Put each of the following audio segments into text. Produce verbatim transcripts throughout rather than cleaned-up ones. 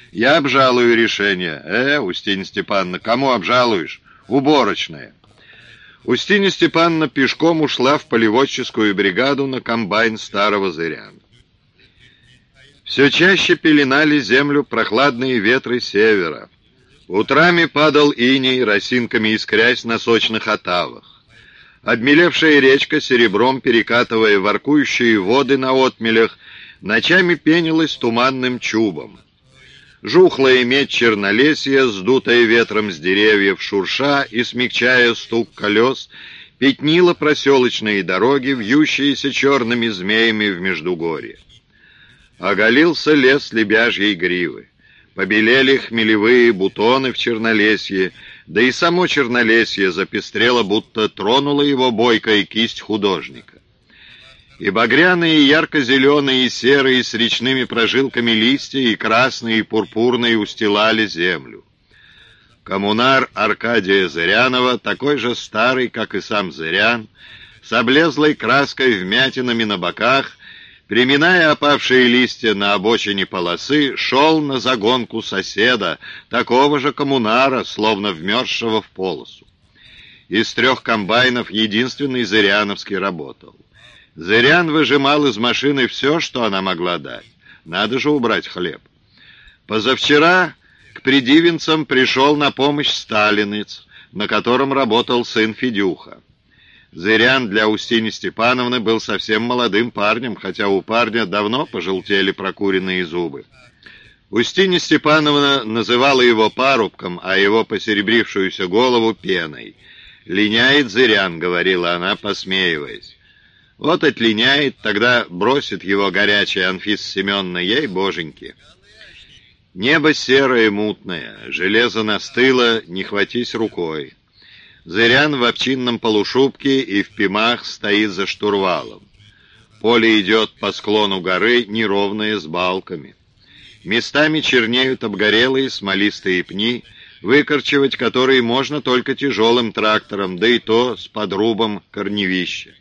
Я обжалую решение. Э, Устинья Степановна, кому обжалуешь? Уборочная. Устинья Степановна пешком ушла в полеводческую бригаду на комбайн старого Зыряна. Все чаще пеленали землю прохладные ветры севера. Утрами падал иней, росинками искрясь на сочных отавах. Обмелевшая речка, серебром перекатывая воркующие воды на отмелях, ночами пенилась туманным чубом. Жухлая медь чернолесья, сдутая ветром с деревьев, шурша и смягчая стук колес, пятнила проселочные дороги, вьющиеся черными змеями в Междугорье. Оголился лес лебяжьей гривы. Побелели хмелевые бутоны в чернолесье, да и само чернолесье запестрело, будто тронула его бойкая кисть художника. И багряные, и ярко-зеленые, и серые, с речными прожилками листья, и красные, и пурпурные устилали землю. Коммунар Аркадия Зырянова, такой же старый, как и сам Зырян, с облезлой краской вмятинами на боках, приминая опавшие листья на обочине полосы, шел на загонку соседа, такого же коммунара, словно вмерзшего в полосу. Из трех комбайнов единственный Зыряновский работал. Зырян выжимал из машины все, что она могла дать. Надо же убрать хлеб. Позавчера к придивинцам пришел на помощь сталинец, на котором работал сын Федюха. Зырян для Устиньи Степановны был совсем молодым парнем, хотя у парня давно пожелтели прокуренные зубы. Устинья Степановна называла его парубком, а его посеребрившуюся голову пеной. «Линяет Зырян», — говорила она, посмеиваясь. «Вот отлиняет, тогда бросит его горячая Анфиса Семеновна, ей боженьки». Небо серое, мутное, железо настыло, не хватись рукой. Зырян в овчинном полушубке и в пимах стоит за штурвалом. Поле идет по склону горы, неровное, с балками. Местами чернеют обгорелые смолистые пни, выкорчевать которые можно только тяжелым трактором, да и то с подрубом корневища.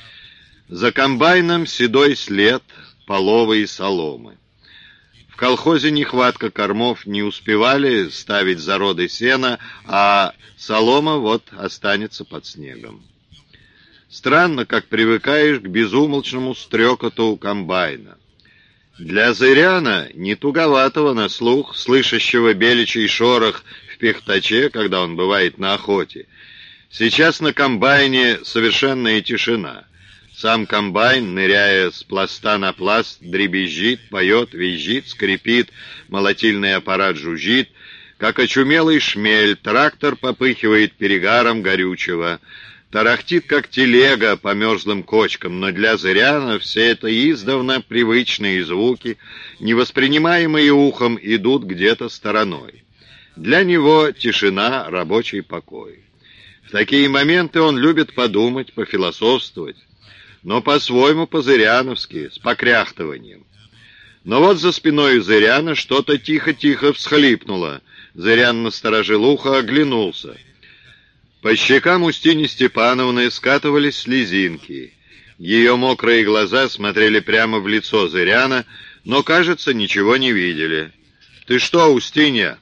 За комбайном седой след половой соломы. В колхозе нехватка кормов, не успевали ставить зароды сена, а солома вот останется под снегом. Странно, как привыкаешь к безумолчному стрекоту комбайна. Для Зыряна, не туговатого на слух, слышащего беличий шорох в пихтаче, когда он бывает на охоте, сейчас на комбайне совершенная тишина. Сам комбайн, ныряя с пласта на пласт, дребезжит, поет, визжит, скрипит, молотильный аппарат жужжит. Как очумелый шмель, трактор попыхивает перегаром горючего. Тарахтит, как телега по мерзлым кочкам, но для Зыряна все это издавна привычные звуки, невоспринимаемые ухом, идут где-то стороной. Для него тишина, рабочий покой. В такие моменты он любит подумать, пофилософствовать, но по-своему по-зыряновски, с покряхтыванием. Но вот за спиной Зыряна что-то тихо-тихо всхлипнуло. Зырян насторожил ухо, оглянулся. По щекам Устиньи Степановны скатывались слезинки. Ее мокрые глаза смотрели прямо в лицо Зыряна, но, кажется, ничего не видели. «Ты что, Устинья?»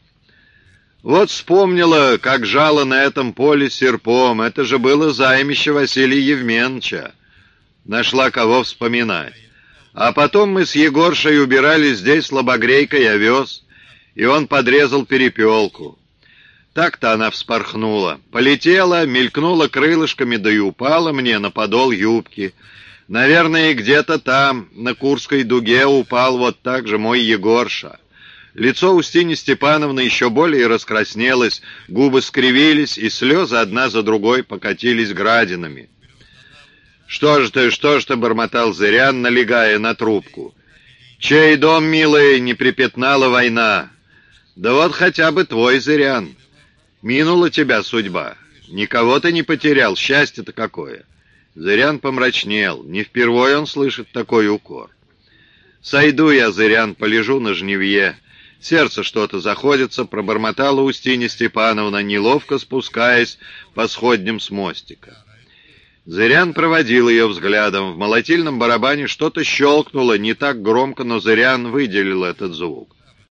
«Вот вспомнила, как жало на этом поле серпом. Это же было займище Василия Евменча. Нашла кого вспоминать. А потом мы с Егоршей убирали здесь лобогрейкой овес, и он подрезал перепелку. Так-то она вспорхнула. Полетела, мелькнула крылышками, да и упала мне на подол юбки. Наверное, где-то там, на Курской дуге, упал вот так же мой Егорша». Лицо Устиньи Степановны еще более раскраснелось, губы скривились, и слезы одна за другой покатились градинами. «Что ж ты, что ж ты?» — бормотал Зырян, налегая на трубку. «Чей дом, милая, не припятнала война? Да вот хотя бы твой, Зырян. Минула тебя судьба. Никого ты не потерял, счастье-то какое!» Зырян помрачнел. Не впервой он слышит такой укор. «Сойду я, Зырян, полежу на жнивье. Сердце что-то заходится», — пробормотала Устинья Степановна, неловко спускаясь по сходням с мостика. Зырян проводил ее взглядом. В молотильном барабане что-то щелкнуло, не так громко, но Зырян выделил этот звук.